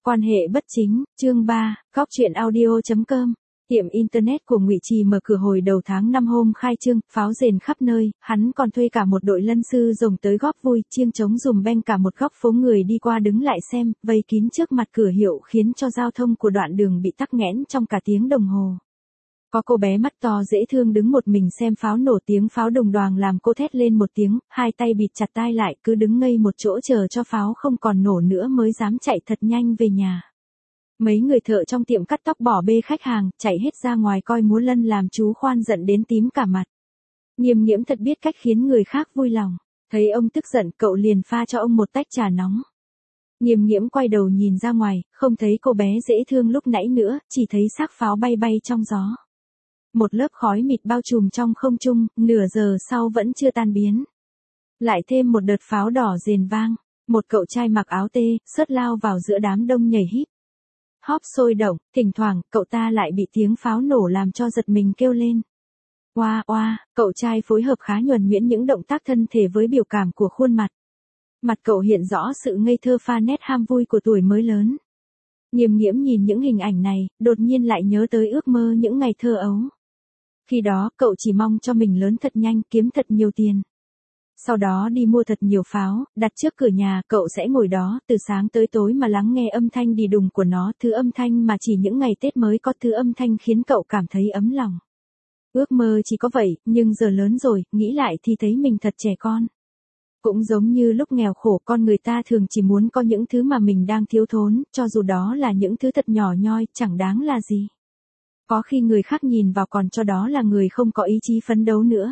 Quan hệ bất chính, chương 3, góc truyện audio.com. Tiệm Internet của Ngụy Trì mở cửa hồi đầu tháng 5 hôm khai trương, pháo rền khắp nơi, hắn còn thuê cả một đội lân sư rồng tới góp vui, chiêng trống dùm beng cả một góc phố, người đi qua đứng lại xem, vây kín trước mặt cửa hiệu khiến cho giao thông của đoạn đường bị tắc nghẽn trong cả tiếng đồng hồ. Có cô bé mắt to dễ thương đứng một mình xem pháo nổ, tiếng pháo đồng đoàng làm cô thét lên một tiếng, hai tay bịt chặt tai lại, cứ đứng ngây một chỗ chờ cho pháo không còn nổ nữa mới dám chạy thật nhanh về nhà. Mấy người thợ trong tiệm cắt tóc bỏ bê khách hàng, chạy hết ra ngoài coi múa lân làm chú Khoan giận đến tím cả mặt. Nghiêm Nghiễm thật biết cách khiến người khác vui lòng. Thấy ông tức giận, cậu liền pha cho ông một tách trà nóng. Nghiêm Nghiễm quay đầu nhìn ra ngoài, không thấy cô bé dễ thương lúc nãy nữa, chỉ thấy xác pháo bay bay trong gió. Một lớp khói mịt bao trùm trong không trung, nửa giờ sau vẫn chưa tan biến. Lại thêm một đợt pháo đỏ rền vang, một cậu trai mặc áo tê, sớt lao vào giữa đám đông nhảy híp hóp sôi động, thỉnh thoảng, cậu ta lại bị tiếng pháo nổ làm cho giật mình kêu lên. Oa oa, cậu trai phối hợp khá nhuần nhuyễn những động tác thân thể với biểu cảm của khuôn mặt. Mặt cậu hiện rõ sự ngây thơ pha nét ham vui của tuổi mới lớn. Nghiêm Nghiễm nhìn những hình ảnh này, đột nhiên lại nhớ tới ước mơ những ngày thơ ấu. Khi đó, cậu chỉ mong cho mình lớn thật nhanh, kiếm thật nhiều tiền. Sau đó đi mua thật nhiều pháo, đặt trước cửa nhà, cậu sẽ ngồi đó, từ sáng tới tối mà lắng nghe âm thanh đì đùng của nó, thứ âm thanh mà chỉ những ngày Tết mới có, thứ âm thanh khiến cậu cảm thấy ấm lòng. Ước mơ chỉ có vậy, nhưng giờ lớn rồi, nghĩ lại thì thấy mình thật trẻ con. Cũng giống như lúc nghèo khổ, con người ta thường chỉ muốn có những thứ mà mình đang thiếu thốn, cho dù đó là những thứ thật nhỏ nhoi, chẳng đáng là gì. Có khi người khác nhìn vào còn cho đó là người không có ý chí phấn đấu nữa.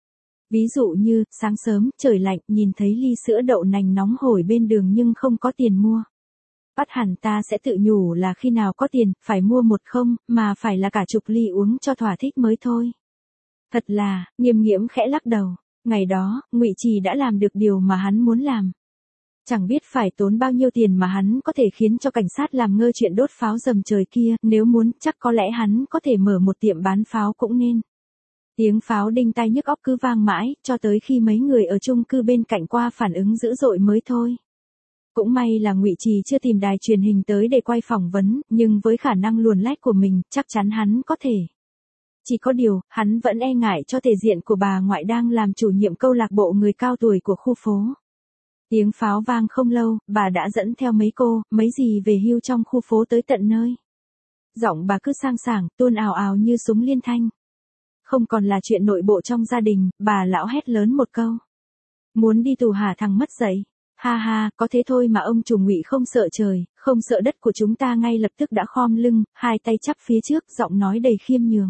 Ví dụ như, sáng sớm, trời lạnh, nhìn thấy ly sữa đậu nành nóng hổi bên đường nhưng không có tiền mua. Bắt hẳn ta sẽ tự nhủ là khi nào có tiền, phải mua một không, mà phải là cả chục ly uống cho thỏa thích mới thôi. Thật là, Nghiêm Nghiễm khẽ lắc đầu. Ngày đó, Ngụy Trì đã làm được điều mà hắn muốn làm. Chẳng biết phải tốn bao nhiêu tiền mà hắn có thể khiến cho cảnh sát làm ngơ chuyện đốt pháo rầm trời kia, nếu muốn, chắc có lẽ hắn có thể mở một tiệm bán pháo cũng nên. Tiếng pháo đinh tai nhức óc cứ vang mãi, cho tới khi mấy người ở chung cư bên cạnh qua phản ứng dữ dội mới thôi. Cũng may là Ngụy Trì chưa tìm đài truyền hình tới để quay phỏng vấn, nhưng với khả năng luồn lách của mình, chắc chắn hắn có thể. Chỉ có điều, hắn vẫn e ngại cho thể diện của bà ngoại đang làm chủ nhiệm câu lạc bộ người cao tuổi của khu phố. Tiếng pháo vang không lâu, bà đã dẫn theo mấy cô, mấy dì về hưu trong khu phố tới tận nơi. Giọng bà cứ sang sảng, tuôn ào ào như súng liên thanh. Không còn là chuyện nội bộ trong gia đình, bà lão hét lớn một câu. Muốn đi tù hả thằng mất dạy? Ha ha, có thế thôi mà ông chủ Ngụy không sợ trời, không sợ đất của chúng ta ngay lập tức đã khom lưng, hai tay chắp phía trước, giọng nói đầy khiêm nhường.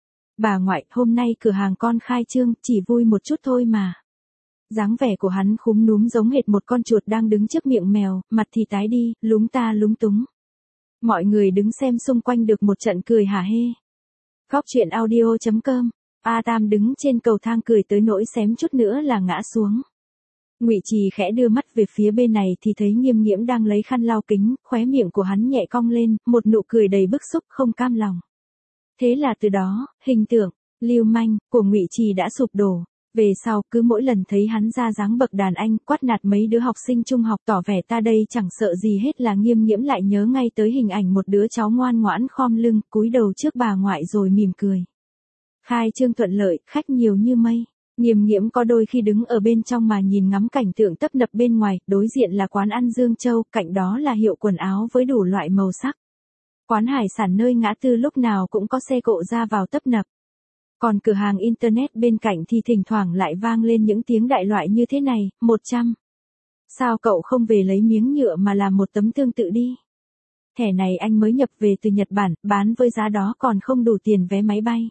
Bà ngoại, hôm nay cửa hàng con khai trương, chỉ vui một chút thôi mà. Dáng vẻ của hắn khúm núm giống hệt một con chuột đang đứng trước miệng mèo, mặt thì tái đi, lúng ta lúng túng. Mọi người đứng xem xung quanh được một trận cười hả hê. Góc truyện audio.com. A Tam đứng trên cầu thang cười tới nỗi xém chút nữa là ngã xuống. Ngụy Trì khẽ đưa mắt về phía bên này thì thấy Nghiêm Nghiễm đang lấy khăn lau kính, khóe miệng của hắn nhẹ cong lên, một nụ cười đầy bức xúc không cam lòng. Thế là từ đó, hình tượng lưu manh của Ngụy Trì đã sụp đổ. Về sau, cứ mỗi lần thấy hắn ra dáng bậc đàn anh, quát nạt mấy đứa học sinh trung học tỏ vẻ ta đây chẳng sợ gì hết là Nghiêm Nghiễm lại nhớ ngay tới hình ảnh một đứa cháu ngoan ngoãn khom lưng, cúi đầu trước bà ngoại rồi mỉm cười. Khai trương thuận lợi, khách nhiều như mây. Nghiêm Nghiễm có đôi khi đứng ở bên trong mà nhìn ngắm cảnh tượng tấp nập bên ngoài, đối diện là quán ăn Dương Châu, cạnh đó là hiệu quần áo với đủ loại màu sắc. Quán hải sản nơi ngã tư lúc nào cũng có xe cộ ra vào tấp nập. Còn cửa hàng Internet bên cạnh thì thỉnh thoảng lại vang lên những tiếng đại loại như thế này, 100. Sao cậu không về lấy miếng nhựa mà làm một tấm tương tự đi? Thẻ này anh mới nhập về từ Nhật Bản, bán với giá đó còn không đủ tiền vé máy bay.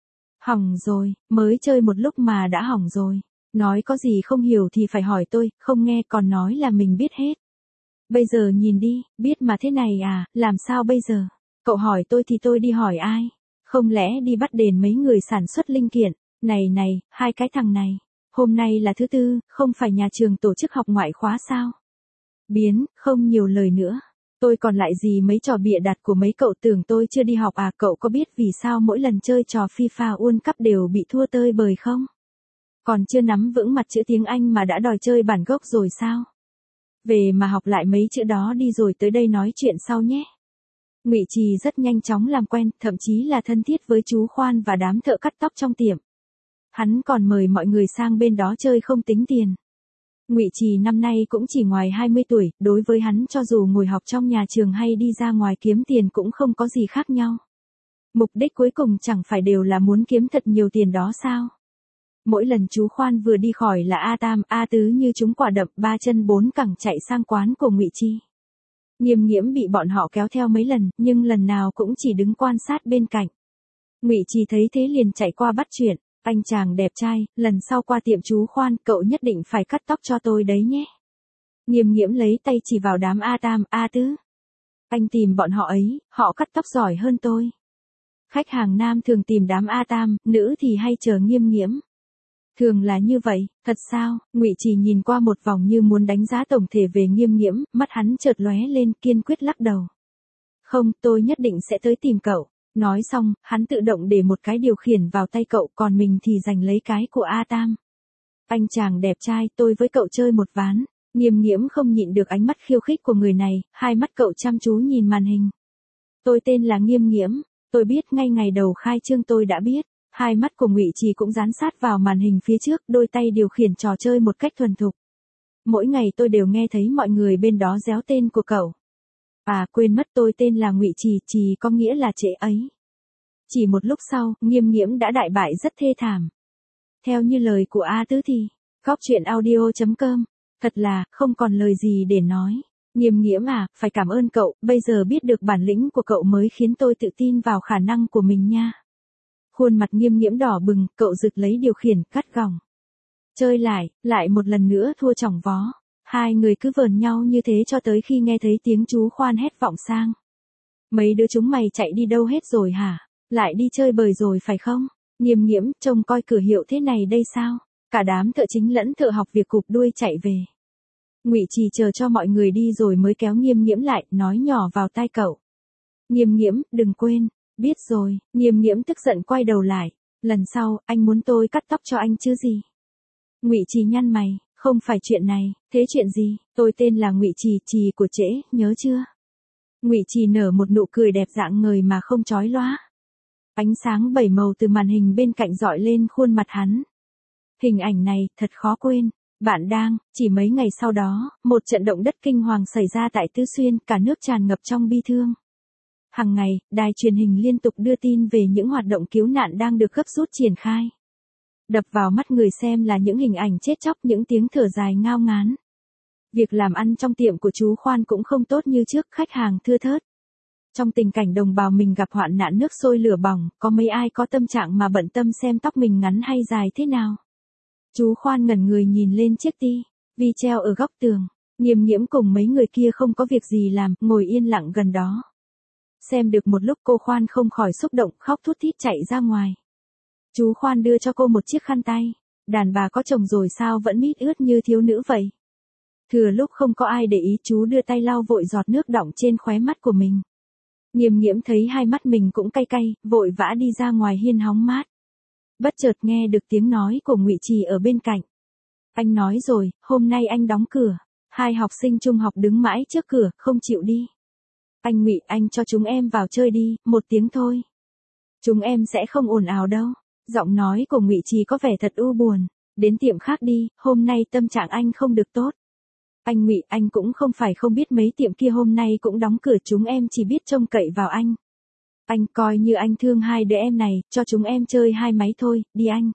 Hỏng rồi, mới chơi một lúc mà đã hỏng rồi. Nói có gì không hiểu thì phải hỏi tôi, không nghe còn nói là mình biết hết. Bây giờ nhìn đi, biết mà thế này à, làm sao bây giờ? Cậu hỏi tôi thì tôi đi hỏi ai? Không lẽ đi bắt đền mấy người sản xuất linh kiện? Này, hai cái thằng này. Hôm nay là thứ tư, không phải nhà trường tổ chức học ngoại khóa sao? Biến, không nhiều lời nữa. Tôi còn lại gì mấy trò bịa đặt của mấy cậu tưởng tôi chưa đi học à? Cậu có biết vì sao mỗi lần chơi trò FIFA World Cup đều bị thua tơi bời không? Còn chưa nắm vững mặt chữ tiếng Anh mà đã đòi chơi bản gốc rồi sao? Về mà học lại mấy chữ đó đi rồi tới đây nói chuyện sau nhé. Ngụy Trì rất nhanh chóng làm quen, thậm chí là thân thiết với chú Khoan và đám thợ cắt tóc trong tiệm. Hắn còn mời mọi người sang bên đó chơi không tính tiền. Ngụy Trì năm nay cũng chỉ ngoài 20 tuổi, đối với hắn cho dù ngồi học trong nhà trường hay đi ra ngoài kiếm tiền cũng không có gì khác nhau. Mục đích cuối cùng chẳng phải đều là muốn kiếm thật nhiều tiền đó sao? Mỗi lần chú Khoan vừa đi khỏi là A Tam, A Tứ như chúng quả đập ba chân bốn cẳng chạy sang quán của Ngụy Trì. Nghiêm Nghiễm bị bọn họ kéo theo mấy lần, nhưng lần nào cũng chỉ đứng quan sát bên cạnh. Ngụy Trì thấy thế liền chạy qua bắt chuyện, anh chàng đẹp trai, lần sau qua tiệm chú Khoan, cậu nhất định phải cắt tóc cho tôi đấy nhé. Nghiêm Nghiễm lấy tay chỉ vào đám A Tam, A Tứ. Anh tìm bọn họ ấy, họ cắt tóc giỏi hơn tôi. Khách hàng nam thường tìm đám A Tam, nữ thì hay chờ Nghiêm Nghiễm. Thường là như vậy, thật sao? Ngụy Trì nhìn qua một vòng như muốn đánh giá tổng thể về Nghiêm Nghiễm, mắt hắn chợt lóe lên kiên quyết lắc đầu. Không, tôi nhất định sẽ tới tìm cậu. Nói xong, hắn tự động để một cái điều khiển vào tay cậu, còn mình thì giành lấy cái của A Tam. Anh chàng đẹp trai, tôi với cậu chơi một ván. Nghiêm Nghiễm không nhịn được ánh mắt khiêu khích của người này, hai mắt cậu chăm chú nhìn màn hình. Tôi tên là Nghiêm Nghiễm, tôi biết ngay ngày đầu khai trương tôi đã biết. Hai mắt của Ngụy Trì cũng dán sát vào màn hình phía trước, đôi tay điều khiển trò chơi một cách thuần thục. Mỗi ngày tôi đều nghe thấy mọi người bên đó réo tên của cậu. À, quên mất, tôi tên là Ngụy Trì, Trì có nghĩa là trễ ấy. Chỉ một lúc sau, Nghiêm Nghiễm đã đại bại rất thê thảm. Theo như lời của A Tứ thì, gocchuyenaudio.com, thật là, không còn lời gì để nói. Nghiêm Nghiễm à, phải cảm ơn cậu, bây giờ biết được bản lĩnh của cậu mới khiến tôi tự tin vào khả năng của mình nha. Khuôn mặt Nghiêm Nghiễm đỏ bừng, cậu giựt lấy điều khiển, cắt gỏng. Chơi lại một lần nữa thua chỏng vó. Hai người cứ vờn nhau như thế cho tới khi nghe thấy tiếng chú Khoan hét vọng sang. Mấy đứa chúng mày chạy đi đâu hết rồi hả? Lại đi chơi bời rồi phải không? Nghiêm Nghiễm, trông coi cửa hiệu thế này đây sao? Cả đám thợ chính lẫn thợ học việc cụp đuôi chạy về. Ngụy Trì chờ cho mọi người đi rồi mới kéo Nghiêm Nghiễm lại, nói nhỏ vào tai cậu. Nghiêm Nghiễm, đừng quên. Biết rồi, Nghiêm Nghiễm tức giận quay đầu lại. Lần sau, anh muốn tôi cắt tóc cho anh chứ gì? Ngụy Trì nhăn mày, không phải chuyện này, thế chuyện gì? Tôi tên là Ngụy Trì, Trì của trễ, nhớ chưa? Ngụy Trì nở một nụ cười đẹp rạng ngời mà không chói lóa. Ánh sáng bảy màu từ màn hình bên cạnh dọi lên khuôn mặt hắn. Hình ảnh này, thật khó quên. Bạn đang, chỉ mấy ngày sau đó, một trận động đất kinh hoàng xảy ra tại Tứ Xuyên, cả nước tràn ngập trong bi thương. Hàng ngày, đài truyền hình liên tục đưa tin về những hoạt động cứu nạn đang được gấp rút triển khai. Đập vào mắt người xem là những hình ảnh chết chóc, những tiếng thở dài ngao ngán. Việc làm ăn trong tiệm của chú Khoan cũng không tốt như trước, khách hàng thưa thớt. Trong tình cảnh đồng bào mình gặp hoạn nạn nước sôi lửa bỏng, có mấy ai có tâm trạng mà bận tâm xem tóc mình ngắn hay dài thế nào. Chú Khoan ngẩn người nhìn lên chiếc TV treo ở góc tường. Nghiêm Nghiễm cùng mấy người kia không có việc gì làm, ngồi yên lặng gần đó. Xem được một lúc cô Khoan không khỏi xúc động, khóc thút thít chạy ra ngoài. Chú Khoan đưa cho cô một chiếc khăn tay. Đàn bà có chồng rồi sao vẫn mít ướt như thiếu nữ vậy? Thừa lúc không có ai để ý, chú đưa tay lau vội giọt nước đọng trên khóe mắt của mình. Nghiêm Nghiễm thấy hai mắt mình cũng cay cay, vội vã đi ra ngoài hiên hóng mát. Bất chợt nghe được tiếng nói của Ngụy Trì ở bên cạnh. Anh nói rồi, hôm nay anh đóng cửa. Hai học sinh trung học đứng mãi trước cửa, không chịu đi. Anh Ngụy, anh cho chúng em vào chơi đi, một tiếng thôi. Chúng em sẽ không ồn ào đâu. Giọng nói của Ngụy Trì có vẻ thật u buồn. Đến tiệm khác đi, hôm nay tâm trạng anh không được tốt. Anh Ngụy, anh cũng không phải không biết mấy tiệm kia hôm nay cũng đóng cửa, chúng em chỉ biết trông cậy vào anh. Anh coi như anh thương hai đứa em này, cho chúng em chơi hai máy thôi, đi anh.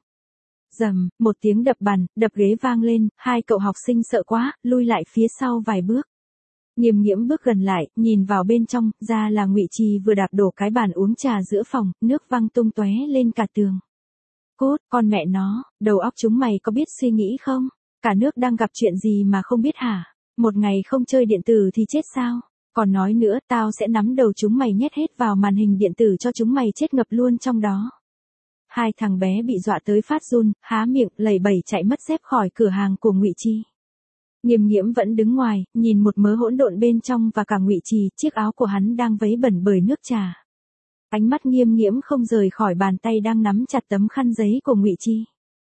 Rầm, một tiếng đập bàn, đập ghế vang lên, hai cậu học sinh sợ quá, lui lại phía sau vài bước. Nghiêm Nghiễm bước gần lại, nhìn vào bên trong, ra là Ngụy Trì vừa đạp đổ cái bàn uống trà giữa phòng, nước văng tung tóe lên cả tường. Cút, con mẹ nó, đầu óc chúng mày có biết suy nghĩ không? Cả nước đang gặp chuyện gì mà không biết hả? Một ngày không chơi điện tử thì chết sao? Còn nói nữa, tao sẽ nắm đầu chúng mày nhét hết vào màn hình điện tử cho chúng mày chết ngập luôn trong đó. Hai thằng bé bị dọa tới phát run, há miệng, lẩy bẩy chạy mất dép khỏi cửa hàng của Ngụy Trì. Nghiêm Nghiễm vẫn đứng ngoài, nhìn một mớ hỗn độn bên trong và cả Ngụy Trì, chiếc áo của hắn đang vấy bẩn bởi nước trà. Ánh mắt Nghiêm Nghiễm không rời khỏi bàn tay đang nắm chặt tấm khăn giấy của Ngụy Trì.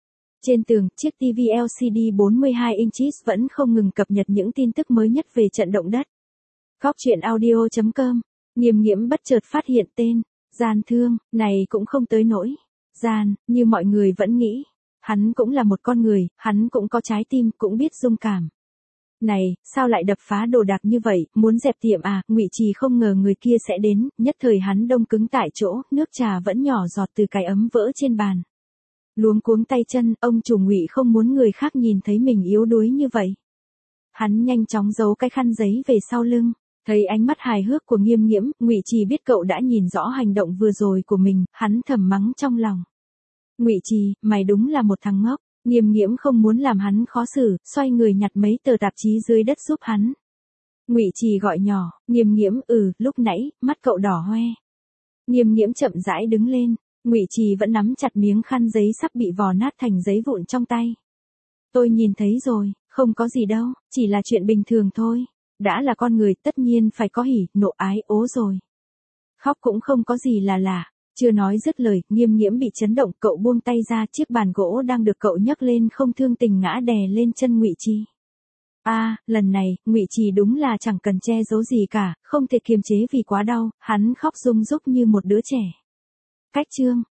Trên tường, chiếc TV LCD 42 inches vẫn không ngừng cập nhật những tin tức mới nhất về trận động đất. Góc truyện audio.com. Nghiêm Nghiễm bất chợt phát hiện tên Gian Thương này cũng không tới nỗi gian như mọi người vẫn nghĩ. Hắn cũng là một con người, hắn cũng có trái tim, cũng biết dung cảm. Này, sao lại đập phá đồ đạc như vậy, muốn dẹp tiệm à? Ngụy Trì không ngờ người kia sẽ đến, nhất thời hắn đông cứng tại chỗ, nước trà vẫn nhỏ giọt từ cái ấm vỡ trên bàn. Luống cuống tay chân, ông chủ Ngụy không muốn người khác nhìn thấy mình yếu đuối như vậy. Hắn nhanh chóng giấu cái khăn giấy về sau lưng. Thấy ánh mắt hài hước của Nghiêm Nghiễm, Ngụy Trì biết cậu đã nhìn rõ hành động vừa rồi của mình, hắn thầm mắng trong lòng. Ngụy Trì, mày đúng là một thằng ngốc. Nghiêm Nghiễm không muốn làm hắn khó xử, xoay người nhặt mấy tờ tạp chí dưới đất giúp hắn. Ngụy Trì gọi nhỏ, Nghiêm Nghiễm, lúc nãy, mắt cậu đỏ hoe. Nghiêm Nghiễm chậm rãi đứng lên, Ngụy Trì vẫn nắm chặt miếng khăn giấy sắp bị vò nát thành giấy vụn trong tay. Tôi nhìn thấy rồi, không có gì đâu, chỉ là chuyện bình thường thôi. Đã là con người tất nhiên phải có hỉ, nộ ái, ố rồi. Khóc cũng không có gì là lạ. Chưa nói dứt lời, Nghiêm Nghiễm bị chấn động, cậu buông tay ra, chiếc bàn gỗ đang được cậu nhấc lên không thương tình ngã đè lên chân Ngụy Trì. Lần này, Ngụy Trì đúng là chẳng cần che giấu gì cả, không thể kiềm chế vì quá đau, hắn khóc rung rúc như một đứa trẻ. Cách chương